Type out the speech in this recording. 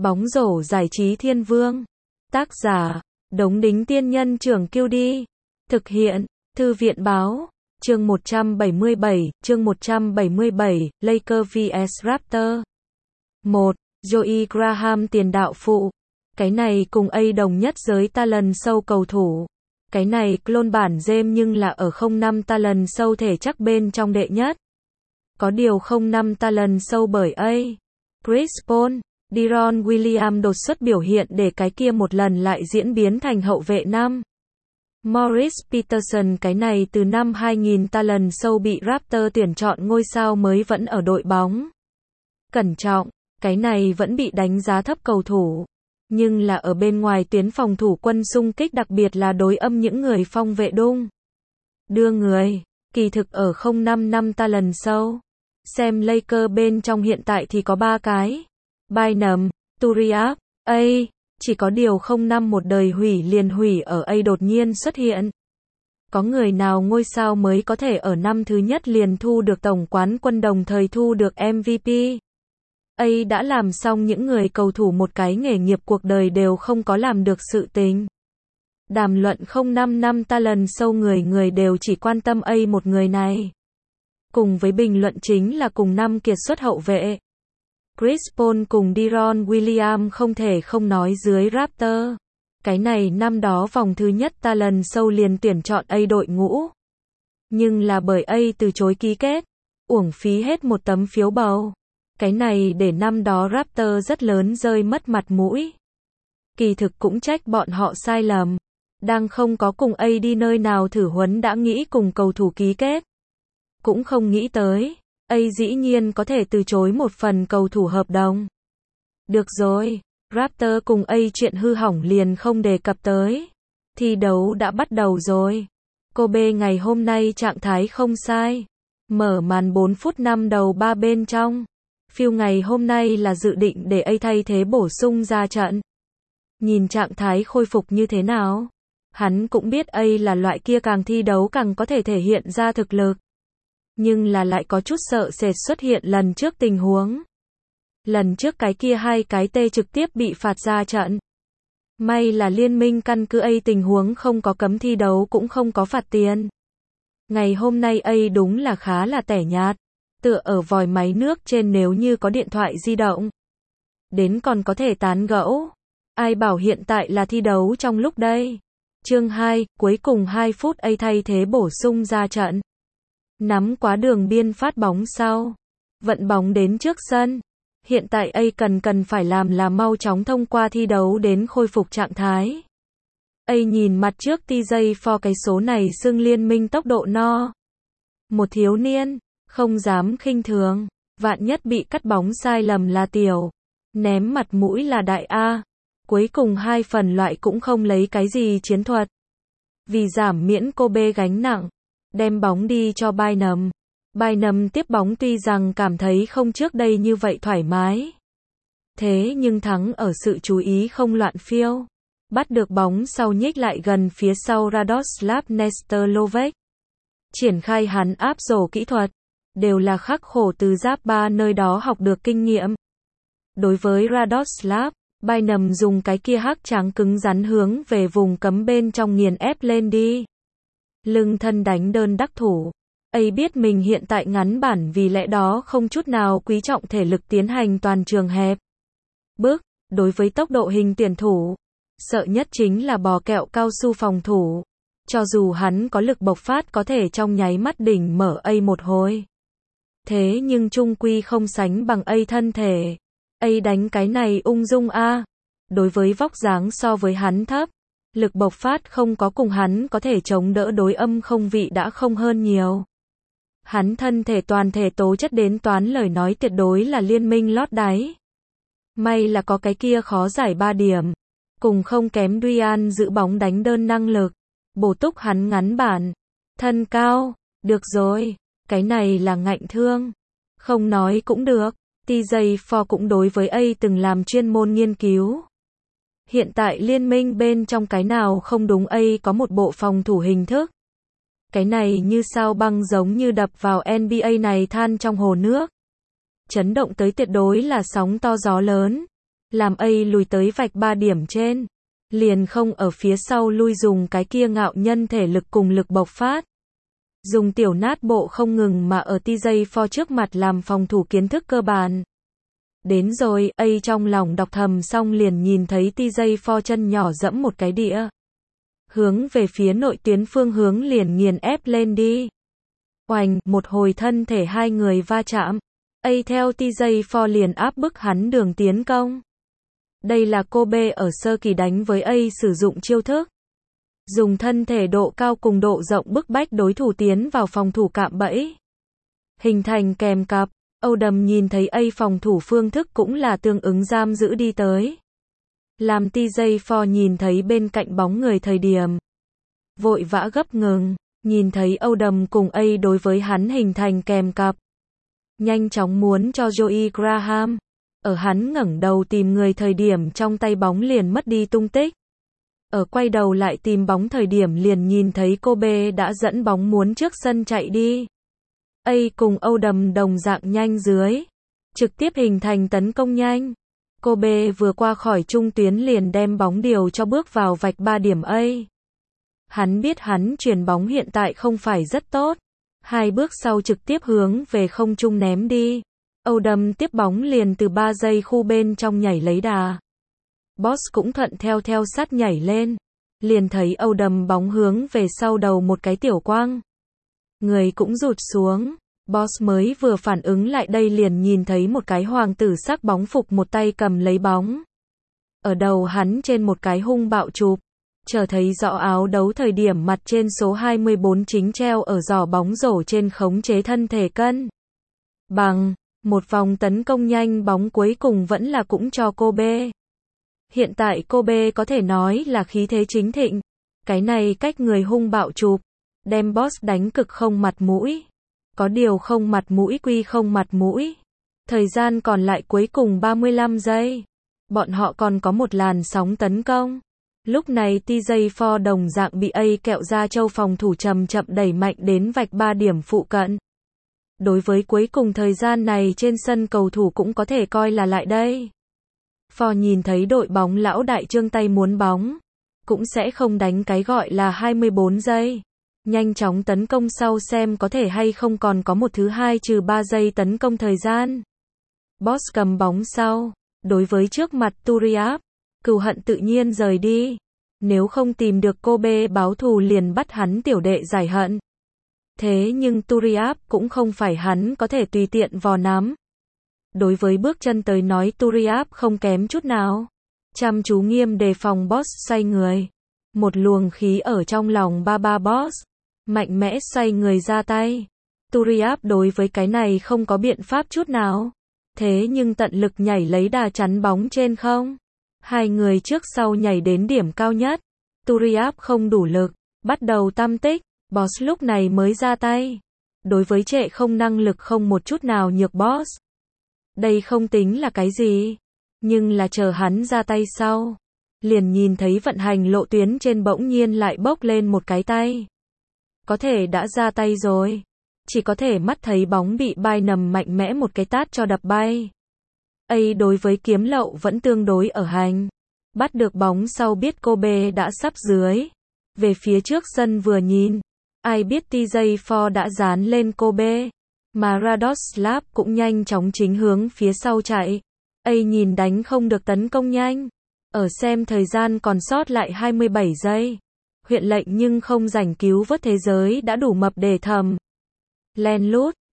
Bóng rổ giải trí thiên vương. Tác giả, Đống Đính Tiên Nhân Trưởng QD. Thực hiện, Thư viện Báo. Chương 177, Lakers vs Raptors. 1. Joey Graham tiền đạo phụ. Cái này cùng A đồng nhất giới talent show cầu thủ. Cái này clone bản James nhưng là ở 05 talent show thể chắc bên trong đệ nhất. Có điều 05 talent show bởi A. Chris Paul, Deron Williams đột xuất biểu hiện để cái kia một lần lại diễn biến thành hậu vệ nam. Morris Peterson cái này từ năm 2000 talent show bị Raptors tuyển chọn ngôi sao mới vẫn ở đội bóng. Cẩn trọng, cái này vẫn bị đánh giá thấp cầu thủ. Nhưng là ở bên ngoài tuyến phòng thủ quân xung kích đặc biệt là đối âm những người phong vệ đung. Đưa người, kỳ thực ở 05 năm talent show. Xem Lakers bên trong hiện tại thì có 3 cái. Bynum, Turiaf, A. Chỉ có điều 05 một đời hủy liền hủy ở A đột nhiên xuất hiện. Có người nào ngôi sao mới có thể ở năm thứ nhất liền thu được tổng quán quân đồng thời thu được MVP? A đã làm xong những người cầu thủ một cái nghề nghiệp cuộc đời đều không có làm được sự tình. Đàm luận 05 năm talent show người đều chỉ quan tâm A một người này. Cùng với bình luận chính là cùng năm kiệt xuất hậu vệ. Chris Paul cùng Deron Williams không thể không nói dưới Raptors. Cái này năm đó vòng thứ nhất talent show liền tuyển chọn A đội ngũ. Nhưng là bởi A từ chối ký kết. Uổng phí hết một tấm phiếu bầu. Cái này để năm đó Raptors rất lớn rơi mất mặt mũi. Kỳ thực cũng trách bọn họ sai lầm. Đang không có cùng A đi nơi nào thử huấn đã nghĩ cùng cầu thủ ký kết. Cũng không nghĩ tới. A dĩ nhiên có thể từ chối một phần cầu thủ hợp đồng. Được rồi, Raptors cùng A chuyện hư hỏng liền không đề cập tới. Thi đấu đã bắt đầu rồi. Kobe ngày hôm nay trạng thái không sai. Mở màn 4 phút 5 đầu 3 bên trong. Phil ngày hôm nay là dự định để A thay thế bổ sung ra trận. Nhìn trạng thái khôi phục như thế nào? Hắn cũng biết A là loại kia càng thi đấu càng có thể thể hiện ra thực lực. Nhưng là lại có chút sợ sệt xuất hiện lần trước tình huống. Lần trước cái kia hai cái tê trực tiếp bị phạt ra trận. May là liên minh căn cứ A tình huống không có cấm thi đấu cũng không có phạt tiền. Ngày hôm nay A đúng là khá là tẻ nhạt. Tựa ở vòi máy nước trên nếu như có điện thoại di động. Đến còn có thể tán gẫu. Ai bảo hiện tại là thi đấu trong lúc đây. Chương 2, cuối cùng 2 phút A thay thế bổ sung ra trận. Nắm quá đường biên phát bóng sau. Vận bóng đến trước sân. Hiện tại A cần phải làm là mau chóng thông qua thi đấu đến khôi phục trạng thái. A nhìn mặt trước TJ for cái số này xưng liên minh tốc độ no. Một thiếu niên, không dám khinh thường. Vạn nhất bị cắt bóng sai lầm là tiểu. Ném mặt mũi là đại A. Cuối cùng hai phần loại cũng không lấy cái gì chiến thuật. Vì giảm miễn Kobe gánh nặng. Đem bóng đi cho Bynum. Bynum tiếp bóng tuy rằng cảm thấy không trước đây như vậy thoải mái. Thế nhưng thắng ở sự chú ý không loạn phiêu. Bắt được bóng sau nhích lại gần phía sau Radoslav Nestorovic. Triển khai hắn áp rổ kỹ thuật. Đều là khắc khổ từ giáp ba nơi đó học được kinh nghiệm. Đối với Radoslav, Bynum dùng cái kia hắc trắng cứng rắn hướng về vùng cấm bên trong nghiền ép lên đi. Lưng thân đánh đơn đắc thủ. A biết mình hiện tại ngắn bản vì lẽ đó không chút nào quý trọng thể lực tiến hành toàn trường hẹp. Bước, đối với tốc độ hình tuyển thủ. Sợ nhất chính là bò kẹo cao su phòng thủ. Cho dù hắn có lực bộc phát có thể trong nháy mắt đỉnh mở A một hồi. Thế nhưng chung quy không sánh bằng A thân thể. A đánh cái này ung dung A. Đối với vóc dáng so với hắn thấp. Lực bộc phát không có cùng hắn có thể chống đỡ đối âm không vị đã không hơn nhiều. Hắn thân thể toàn thể tố chất đến toán lời nói tuyệt đối là liên minh lót đáy. May là có cái kia khó giải 3 điểm. Cùng không kém Duan giữ bóng đánh đơn năng lực. Bổ túc hắn ngắn bản. Thân cao. Được rồi. Cái này là ngạnh thương. Không nói cũng được. TJ for cũng đối với A từng làm chuyên môn nghiên cứu. Hiện tại liên minh bên trong cái nào không đúng A có một bộ phòng thủ hình thức. Cái này như sao băng giống như đập vào NBA này than trong hồ nước. Chấn động tới tuyệt đối là sóng to gió lớn. làm A lùi tới vạch 3 điểm trên. Liền không ở phía sau lui dùng cái kia ngạo nhân thể lực cùng lực bộc phát. Dùng tiểu nát bộ không ngừng mà ở TJ4 trước mặt làm phòng thủ kiến thức cơ bản. Đến rồi, A trong lòng đọc thầm xong liền nhìn thấy TJ4 chân nhỏ dẫm một cái đĩa. Hướng về phía nội tuyến phương hướng liền nghiền ép lên đi. Oành, một hồi thân thể hai người va chạm. A theo TJ4 liền áp bức hắn đường tiến công. Đây là Kobe ở sơ kỳ đánh với A sử dụng chiêu thức. Dùng thân thể độ cao cùng độ rộng bức bách đối thủ tiến vào phòng thủ cạm bẫy. Hình thành kèm cặp, Oldham nhìn thấy A phòng thủ phương thức cũng là tương ứng giam giữ đi tới. Làm TJ4 nhìn thấy bên cạnh bóng người thời điểm. Vội vã gấp ngừng, nhìn thấy Oldham cùng A đối với hắn hình thành kèm cặp. Nhanh chóng muốn cho Joey Graham. Ở hắn ngẩng đầu tìm người thời điểm trong tay bóng liền mất đi tung tích. Ở quay đầu lại tìm bóng thời điểm liền nhìn thấy Kobe đã dẫn bóng muốn trước sân chạy đi. A cùng Oldham đồng dạng nhanh dưới. Trực tiếp hình thành tấn công nhanh. Kobe vừa qua khỏi trung tuyến liền đem bóng điều cho bước vào vạch 3 điểm A. Hắn biết hắn chuyền bóng hiện tại không phải rất tốt. 2 bước sau trực tiếp hướng về không trung ném đi. Oldham tiếp bóng liền từ 3 giây khu bên trong nhảy lấy đà. Boss cũng thuận theo sát nhảy lên. Liền thấy Oldham bóng hướng về sau đầu một cái tiểu quang. Người cũng rụt xuống. Boss mới vừa phản ứng lại đây liền nhìn thấy một cái hoàng tử sắc bóng phục một tay cầm lấy bóng. Ở đầu hắn trên một cái hung bạo chụp. Chờ thấy rõ áo đấu thời điểm mặt trên số 24 chính treo ở giỏ bóng rổ trên khống chế thân thể cân. Bằng. Một vòng tấn công nhanh bóng cuối cùng vẫn là cũng cho Kobe. Hiện tại Kobe có thể nói là khí thế chính thịnh. Cái này cách người hung bạo chụp. Đem Boss đánh cực không mặt mũi. Có điều không mặt mũi quy không mặt mũi. Thời gian còn lại cuối cùng 35 giây. Bọn họ còn có một làn sóng tấn công. Lúc này TJ4 đồng dạng bị A kẹo ra châu phòng thủ chậm đẩy mạnh đến vạch 3 điểm phụ cận. Đối với cuối cùng thời gian này trên sân cầu thủ cũng có thể coi là lại đây. Phò nhìn thấy đội bóng lão đại trương tay muốn bóng. Cũng sẽ không đánh cái gọi là 24 giây. Nhanh chóng tấn công sau xem có thể hay không còn có một thứ hai trừ 3 giây tấn công thời gian. Boss cầm bóng sau. Đối với trước mặt Turiaf. Cừu hận tự nhiên rời đi. Nếu không tìm được Kobe báo thù liền bắt hắn tiểu đệ giải hận. Thế nhưng Turiaf cũng không phải hắn có thể tùy tiện vò nắm. Đối với bước chân tới nói Turiaf không kém chút nào. Chăm chú nghiêm đề phòng Boss xoay người. Một luồng khí ở trong lòng ba Boss. Mạnh mẽ xoay người ra tay. Turiaf đối với cái này không có biện pháp chút nào. Thế nhưng tận lực nhảy lấy đà chắn bóng trên không. Hai người trước sau nhảy đến điểm cao nhất. Turiaf không đủ lực. Bắt đầu tam tích. Boss lúc này mới ra tay. Đối với trệ không năng lực không một chút nào nhược Boss. Đây không tính là cái gì. Nhưng là chờ hắn ra tay sau. Liền nhìn thấy vận hành lộ tuyến trên bỗng nhiên lại bốc lên một cái tay. Có thể đã ra tay rồi. Chỉ có thể mắt thấy bóng bị bay nằm mạnh mẽ một cái tát cho đập bay. A đối với kiếm lậu vẫn tương đối ở hành. Bắt được bóng sau biết Kobe đã sắp dưới. Về phía trước sân vừa nhìn. Ai biết TJ4 đã dán lên Kobe. Mà Radoslav cũng nhanh chóng chính hướng phía sau chạy. A nhìn đánh không được tấn công nhanh. Ở xem thời gian còn sót lại 27 giây. Huyện lệnh nhưng không rảnh cứu vớt thế giới đã đủ mập để thầm. Len lút.